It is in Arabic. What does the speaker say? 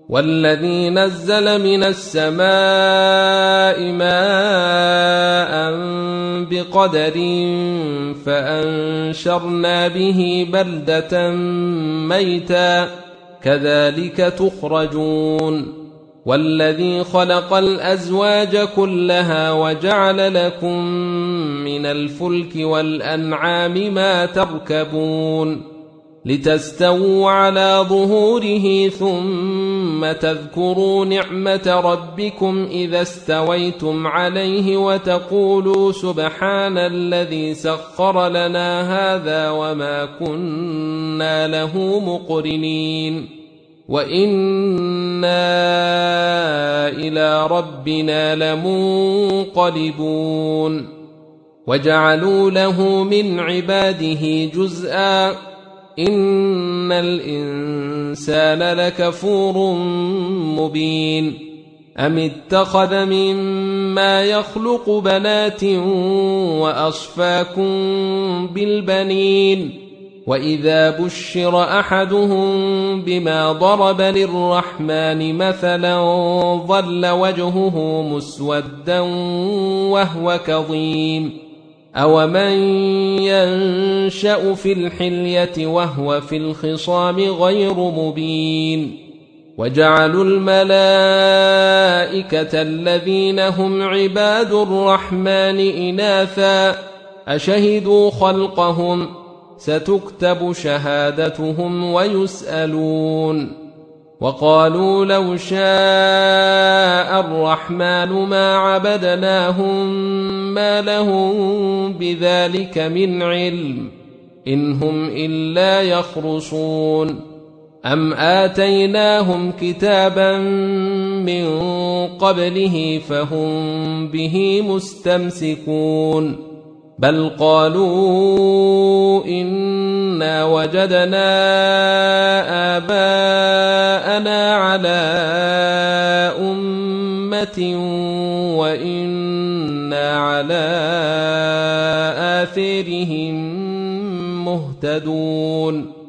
والذي نزل من السماء ماء بقدر فأنشرنا به بلدة ميتا كذلك تخرجون والذي خلق الأزواج كلها وجعل لكم من الفلك والأنعام ما تركبون لتستووا على ظهوره ثم تذكروا نعمة ربكم إذا استويتم عليه وتقولوا سبحان الذي سخر لنا هذا وما كنا له مقرنين وإنا إلى ربنا لمنقلبون وجعلوا له من عباده جزءا إن الإنسان لكفور مبين أم اتخذ مما يخلق بنات وأصفاكم بالبنين وإذا بشر أحدهم بما ضرب للرحمن مثلا ظل وجهه مسودا وهو كظيم أومن ينشأ في الحلية وهو في الخصام غير مبين وجعلوا الملائكة الذين هم عباد الرحمن إناثا أشهدوا خلقهم ستكتب شهادتهم ويسألون وقالوا لو شاء الرحمن ما عبدناهم ما لهم بذلك من علم إن هم إلا يخرصون أم آتيناهم كتابا من قبله فهم به مستمسكون بل قالوا إنا وجدنا آباءنا على أمة وإنا على آثارهم مهتدون